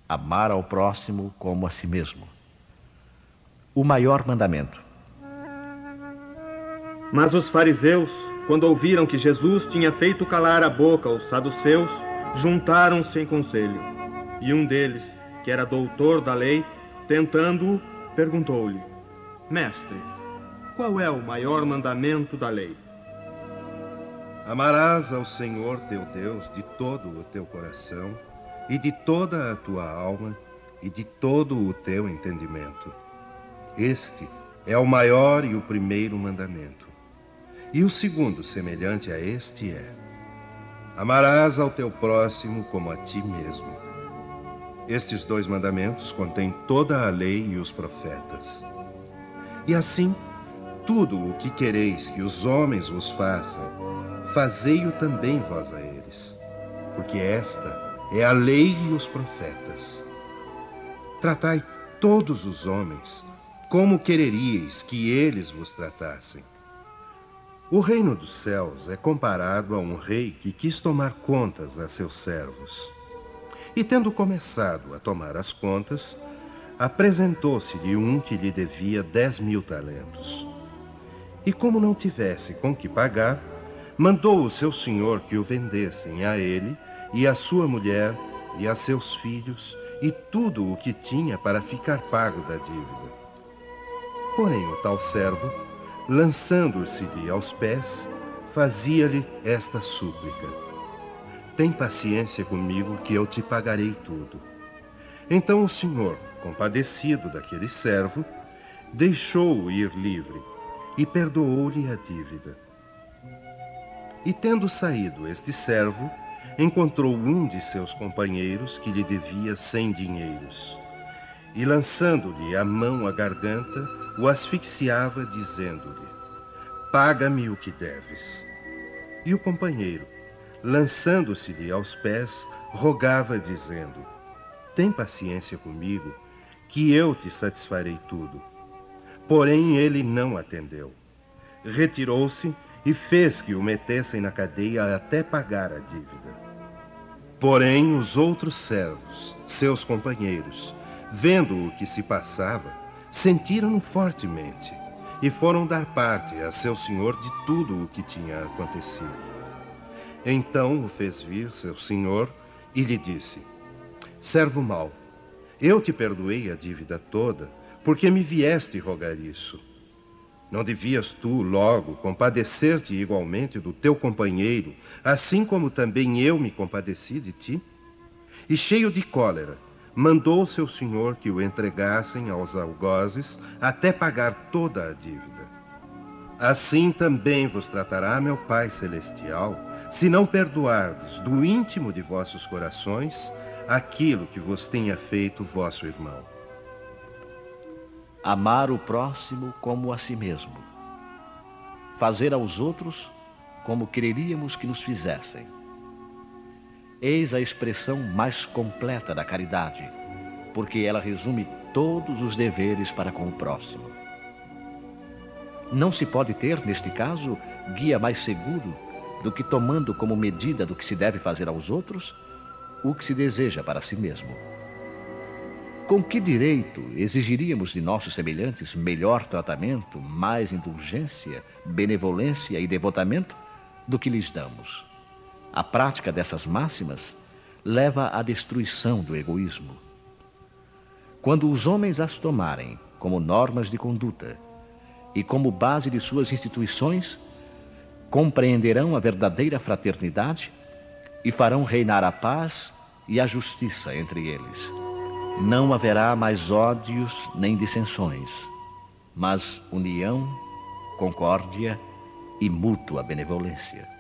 amar ao próximo como a si mesmo. O maior mandamento. Mas os fariseus, quando ouviram que Jesus tinha feito calar a boca aos saduceus, juntaram-se em conselho. E um deles, que era doutor da lei, tentando-o, perguntou-lhe: Mestre, qual é o maior mandamento da lei? Amarás ao Senhor teu Deus de todo o teu coração, e de toda a tua alma, e de todo o teu entendimento. Este é o maior e o primeiro mandamento. E o segundo, semelhante a este, é: amarás ao teu próximo como a ti mesmo. Estes dois mandamentos contêm toda a lei e os profetas. E assim, tudo o que quereis que os homens vos façam, fazei-o também vós a eles, porque esta é a lei e os profetas. Tratai todos os homens como quereríeis que eles vos tratassem. O reino dos céus é comparado a um rei que quis tomar contas a seus servos. E tendo começado a tomar as contas, apresentou-se-lhe um que lhe devia 10.000 talentos. E como não tivesse com que pagar, mandou o seu senhor que o vendessem a ele e a sua mulher e a seus filhos e tudo o que tinha para ficar pago da dívida. Porém o tal servo, lançando-se-lhe aos pés, fazia-lhe esta súplica: tem paciência comigo que eu te pagarei tudo. Então o senhor, compadecido daquele servo, deixou-o ir livre e perdoou-lhe a dívida. E tendo saído este servo, encontrou um de seus companheiros que lhe devia 100 dinheiros. E lançando-lhe a mão à garganta, o asfixiava, dizendo-lhe: paga-me o que deves. E o companheiro, lançando-se-lhe aos pés, rogava, dizendo: tem paciência comigo, que eu te satisfarei tudo. Porém ele não atendeu. Retirou-se e fez que o metessem na cadeia até pagar a dívida. Porém os outros servos, seus companheiros, vendo o que se passava, sentiram-no fortemente e foram dar parte a seu senhor de tudo o que tinha acontecido. Então o fez vir seu senhor e lhe disse: servo mau, eu te perdoei a dívida toda, porque me vieste rogar isso. Não devias tu, logo, compadecer-te igualmente do teu companheiro, assim como também eu me compadeci de ti? E cheio de cólera, mandou seu senhor que o entregassem aos algozes até pagar toda a dívida. Assim também vos tratará meu Pai Celestial, se não perdoardes do íntimo de vossos corações aquilo que vos tenha feito vosso irmão. Amar o próximo como a si mesmo. Fazer aos outros como quereríamos que nos fizessem. Eis a expressão mais completa da caridade, porque ela resume todos os deveres para com o próximo. Não se pode ter, neste caso, guia mais seguro do que tomando como medida do que se deve fazer aos outros o que se deseja para si mesmo. Com que direito exigiríamos de nossos semelhantes melhor tratamento, mais indulgência, benevolência e devotamento do que lhes damos? A prática dessas máximas leva à destruição do egoísmo. Quando os homens as tomarem como normas de conduta e como base de suas instituições, compreenderão a verdadeira fraternidade e farão reinar a paz e a justiça entre eles. Não haverá mais ódios nem dissensões, mas união, concórdia e mútua benevolência.